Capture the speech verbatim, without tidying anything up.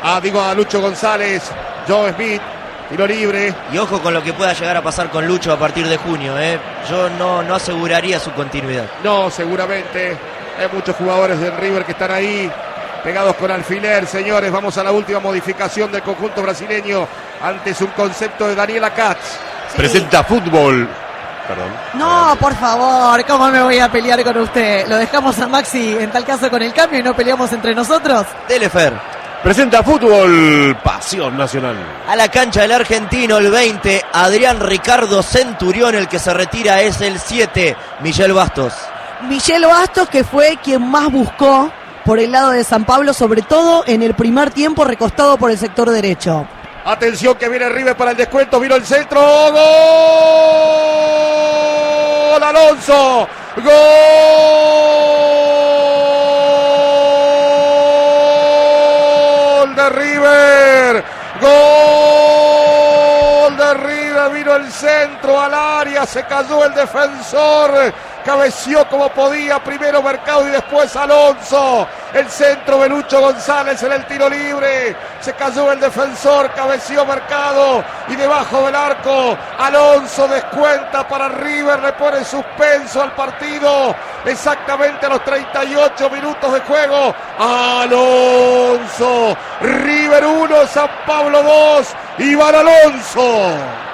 a, digo, a Lucho González. Joe Smith, tiro libre. Y ojo con lo que pueda llegar a pasar con Lucho a partir de junio, ¿eh? Yo no, no aseguraría su continuidad. No, seguramente. Hay muchos jugadores del River que están ahí pegados con alfiler, señores. Vamos a la última modificación del conjunto brasileño. Antes un concepto de Daniela Katz. Sí. Presenta fútbol. Perdón. No, por favor, ¿cómo me voy a pelear con usted? ¿Lo dejamos a Maxi en tal caso con el cambio y no peleamos entre nosotros? Telefer. Presenta fútbol. Pasión nacional. A la cancha del argentino, el veinte, Adrián Ricardo Centurión. El que se retira es el siete, Michel Bastos. Michel Bastos, que fue quien más buscó por el lado de San Pablo, sobre todo en el primer tiempo, recostado por el sector derecho. Atención que viene River para el descuento, vino el centro, ¡gol! Alonso, gol de River, gol de River, vino el centro al área, se cayó el defensor, cabeció como podía, primero Mercado y después Alonso, el centro de Lucho González en el tiro libre, se cayó el defensor, cabeció Mercado y debajo del arco Alonso descuenta para River, le pone suspenso al partido, exactamente a los treinta y ocho minutos de juego. Alonso, River uno, San Pablo dos, Iván Alonso.